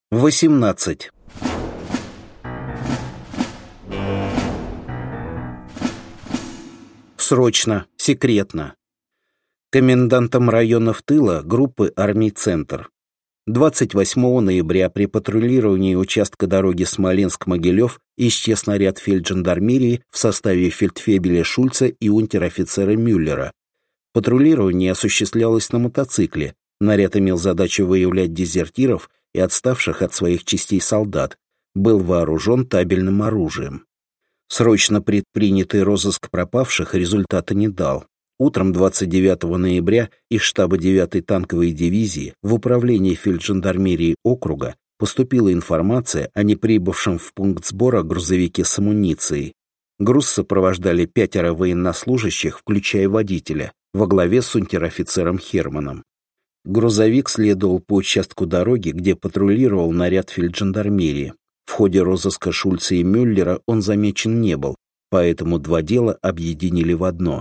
18. Срочно, секретно. Комендантом районов тыла группы армий «Центр». 28 ноября при патрулировании участка дороги Смоленск-Могилев исчез наряд фельджандармерии в составе фельдфебеля Шульца и унтер-офицера Мюллера. Патрулирование осуществлялось на мотоцикле. Наряд имел задачу выявлять дезертиров и отставших от своих частей солдат, был вооружен табельным оружием. Срочно предпринятый розыск пропавших результата не дал. Утром 29 ноября из штаба 9-й танковой дивизии в управление фельджандармерии округа поступила информация о неприбывшем в пункт сбора грузовике с амуницией. Груз сопровождали 5 военнослужащих, включая водителя, во главе с унтер-офицером Херманом. Грузовик следовал по участку дороги, где патрулировал наряд фельджандармерии. В ходе розыска Шульца и Мюллера он замечен не был, поэтому два дела объединили в одно.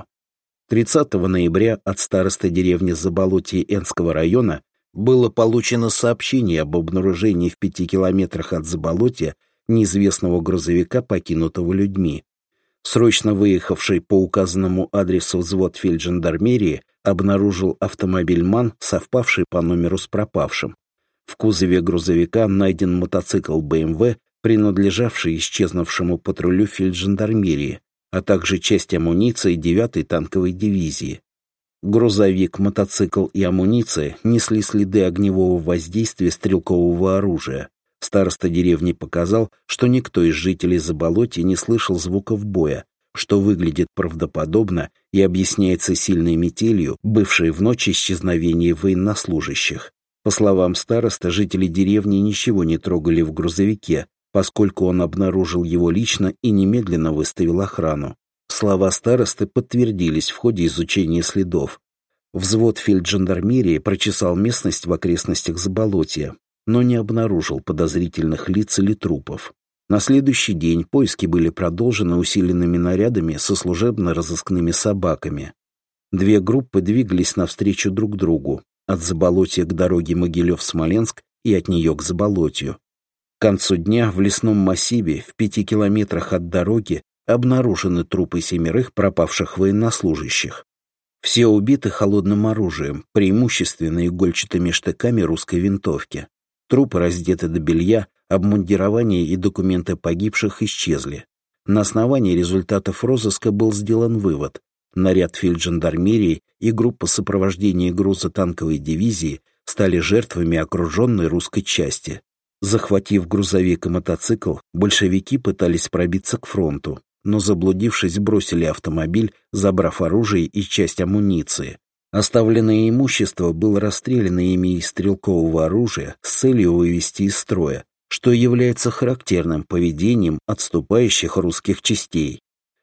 30 ноября от старосты деревни Заболотье Энского района было получено сообщение об обнаружении в 5 километрах от Заболотья неизвестного грузовика, покинутого людьми. Срочно выехавший по указанному адресу взвод фельджандармерии обнаружил автомобиль МАН, совпавший по номеру с пропавшим. В кузове грузовика найден мотоцикл БМВ, принадлежавший исчезнувшему патрулю фельджандармерии, а также часть амуниции 9-й танковой дивизии. Грузовик, мотоцикл и амуниция несли следы огневого воздействия стрелкового оружия. Староста деревни показал, что никто из жителей Заболотья не слышал звуков боя, что выглядит правдоподобно и объясняется сильной метелью, бывшей в ночь исчезновения военнослужащих. По словам староста, жители деревни ничего не трогали в грузовике, поскольку он обнаружил его лично и немедленно выставил охрану. Слова старосты подтвердились в ходе изучения следов. Взвод фельджандармерии прочесал местность в окрестностях Заболотья, но не обнаружил подозрительных лиц или трупов. На следующий день поиски были продолжены усиленными нарядами со служебно-розыскными собаками. Две группы двигались навстречу друг другу, от Заболотья к дороге Могилев-Смоленск и от нее к Заболотью. К концу дня в лесном массиве в 5 километрах от дороги обнаружены трупы 7 пропавших военнослужащих. Все убиты холодным оружием, преимущественно игольчатыми штыками русской винтовки. Трупы раздеты до белья, обмундирование и документы погибших исчезли. На основании результатов розыска был сделан вывод. Наряд фельджандармерии и группа сопровождения груза танковой дивизии стали жертвами окруженной русской части. Захватив грузовик и мотоцикл, большевики пытались пробиться к фронту, но, заблудившись, бросили автомобиль, забрав оружие и часть амуниции. Оставленное имущество было расстреляно ими из стрелкового оружия с целью вывести из строя, что является характерным поведением отступающих русских частей.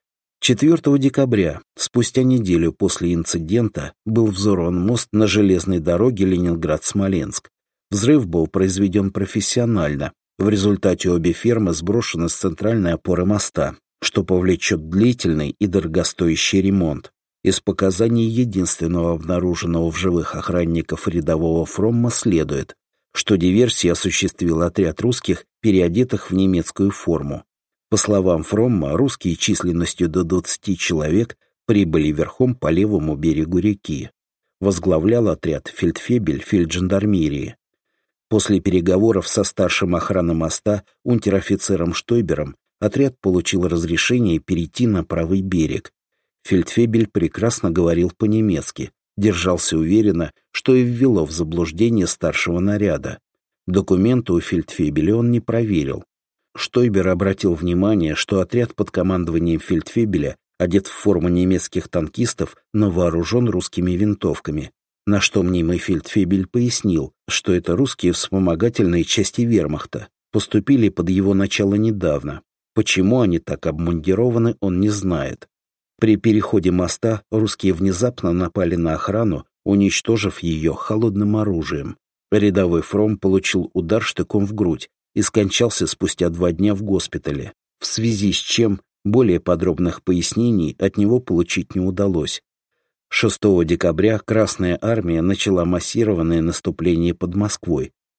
4 декабря, спустя неделю после инцидента, был взорван мост на железной дороге Ленинград-Смоленск. Взрыв был произведен профессионально. В результате обе фермы сброшены с центральной опоры моста, что повлечет длительный и дорогостоящий ремонт. Из показаний единственного обнаруженного в живых охранников рядового Фромма следует, что диверсию осуществил отряд русских, переодетых в немецкую форму. По словам Фромма, русские численностью до 20 человек прибыли верхом по левому берегу реки. Возглавлял отряд фельдфебель фельджандармерии. После переговоров со старшим охраны моста унтер-офицером Штойбером отряд получил разрешение перейти на правый берег. Фельдфебель прекрасно говорил по-немецки, держался уверенно, что и ввело в заблуждение старшего наряда. Документы у фельдфебеля он не проверил. Штойбер обратил внимание, что отряд под командованием фельдфебеля одет в форму немецких танкистов, но вооружен русскими винтовками, на что мнимый фельдфебель пояснил, что это русские вспомогательные части вермахта, поступили под его начало недавно. Почему они так обмундированы, он не знает. При переходе моста русские внезапно напали на охрану, уничтожив ее холодным оружием. Рядовой Фром получил удар штыком в грудь и скончался спустя 2 дня в госпитале, в связи с чем более подробных пояснений от него получить не удалось. 6 декабря Красная армия начала массированное наступление под Москвой.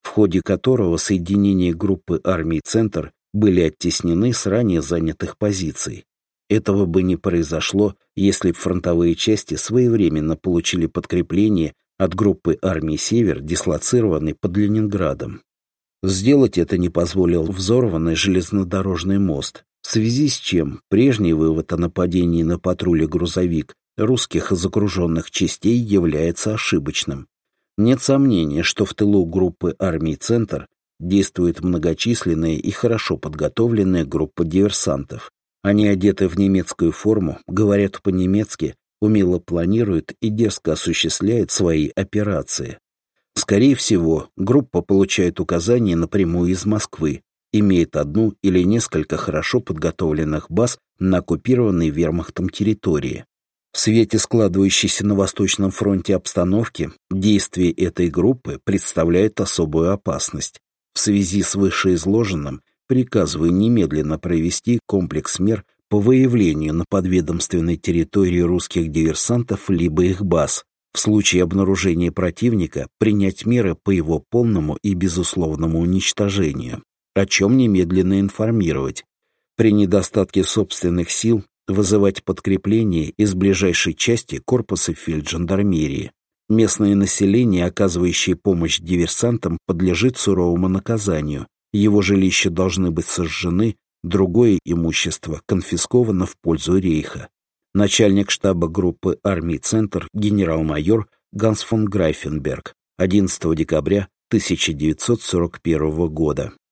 в ходе которого соединения группы армий «Центр» были оттеснены с ранее занятых позиций. Этого бы не произошло, если б фронтовые части своевременно получили подкрепление от группы армий «Север», дислоцированной под Ленинградом. Сделать это не позволил взорванный железнодорожный мост, в связи с чем прежний вывод о нападении на патруле грузовик русских загруженных частей является ошибочным. Нет сомнения, что в тылу группы армий «Центр» действует многочисленная и хорошо подготовленная группа диверсантов. Они одеты в немецкую форму, говорят по-немецки, умело планируют и дерзко осуществляют свои операции. Скорее всего, группа получает указания напрямую из Москвы, имеет одну или несколько хорошо подготовленных баз на оккупированной вермахтом территории. В свете складывающейся на Восточном фронте обстановки, действия этой группы представляют особую опасность. В связи с вышеизложенным приказываю немедленно провести комплекс мер по выявлению на подведомственной территории русских диверсантов либо их баз. В случае обнаружения противника принять меры по его полному и безусловному уничтожению, о чем немедленно информировать. При недостатке собственных сил вызывать подкрепление из ближайшей части корпуса фельджандармерии. Местное население, оказывающее помощь диверсантам, подлежит суровому наказанию. Его жилища должны быть сожжены, другое имущество конфисковано в пользу рейха. Начальник штаба группы армий «Центр» генерал-майор Ганс фон Грайфенберг, 11 декабря 1941 года.